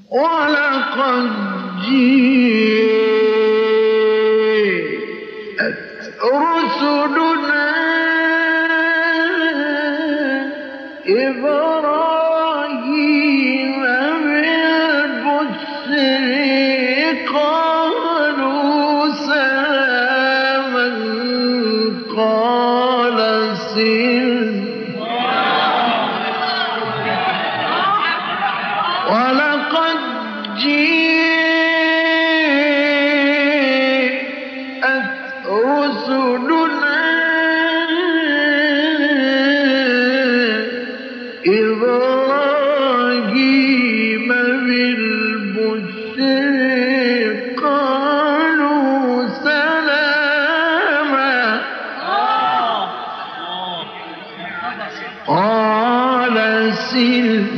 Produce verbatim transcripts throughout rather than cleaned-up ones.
ولقد جيءت رسلنا إبراهيم بالبشر قالوا سلاما قال سلام ولقد جيءت رسلنا إبراهيم بالبشر قالوا سلاما قال سلام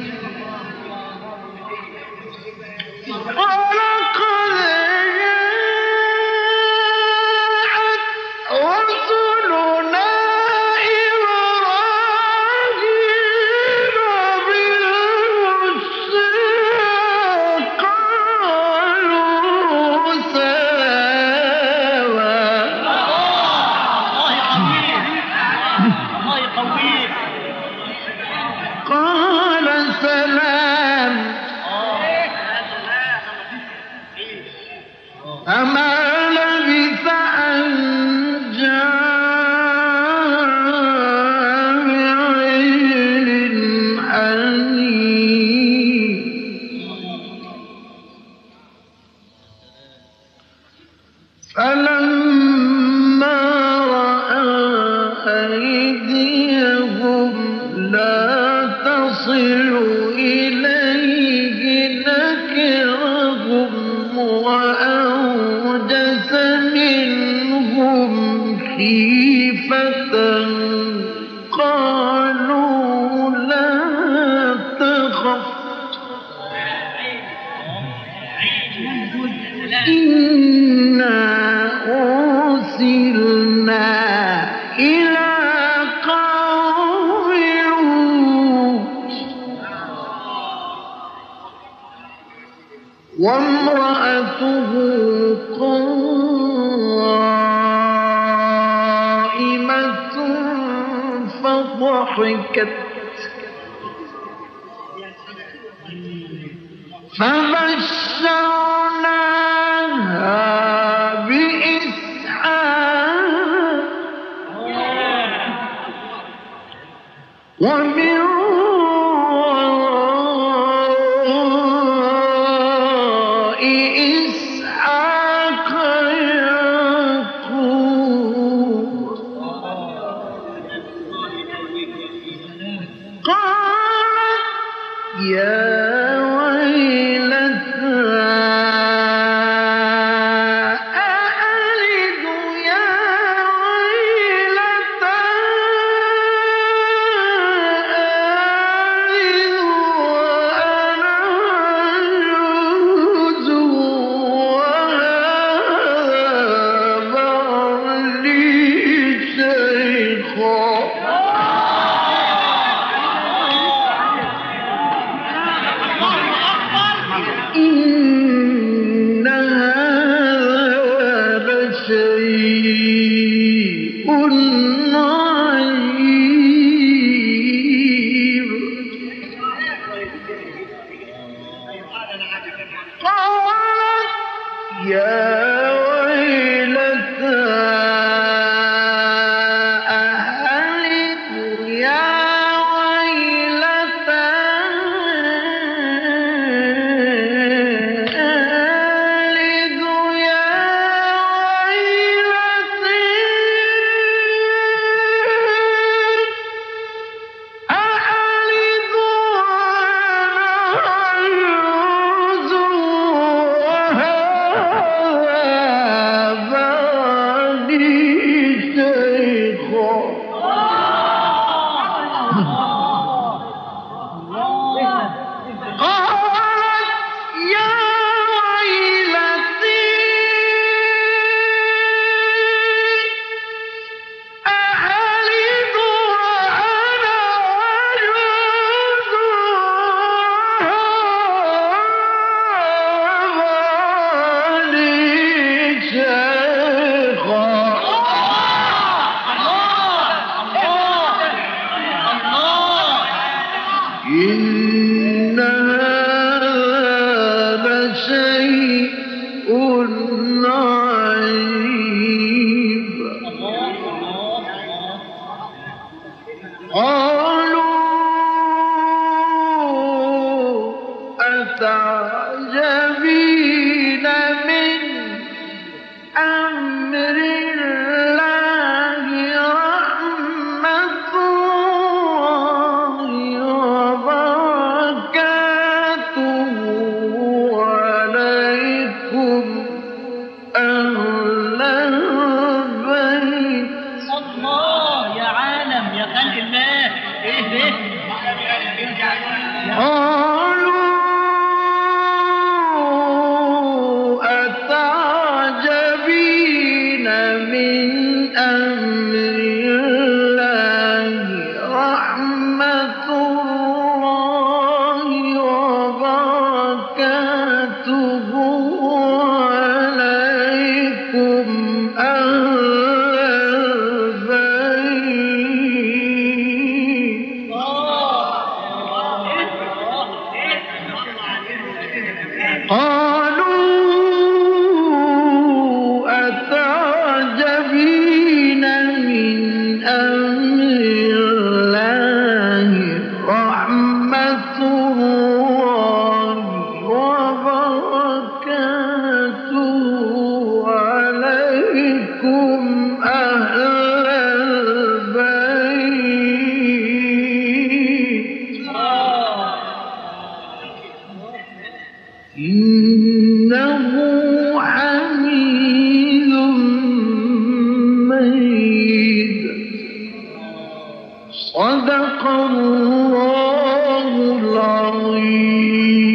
أما لبث أن جاء بعجل حنيذ فلما رأى أيديهم لا تصل إليه نكرهم وأوجس منهم خيفة قالوا لا تخف إنا أرسلنا إلى قوم لوط وامرأته قائمة فضحكت فبشرناها بإسحاق ومن وراء إسحاق يعقوب قالت يا إن هذا لشيء عجيب قالت يا أتعجبين من أمر الله رحمة الله وبركاته عليكم أهل البيت. الله يا عالم يا خلق الله. ايه ده؟ قالوا أتعجبين من أمر الله رحمة الله وبركاته عليكم أهل البيت. قالوا أتعجبين من أمر الله رحمة الله وبركاته عليكم أهل البيت. إنه حميد مجيد. صدق الله العظيم.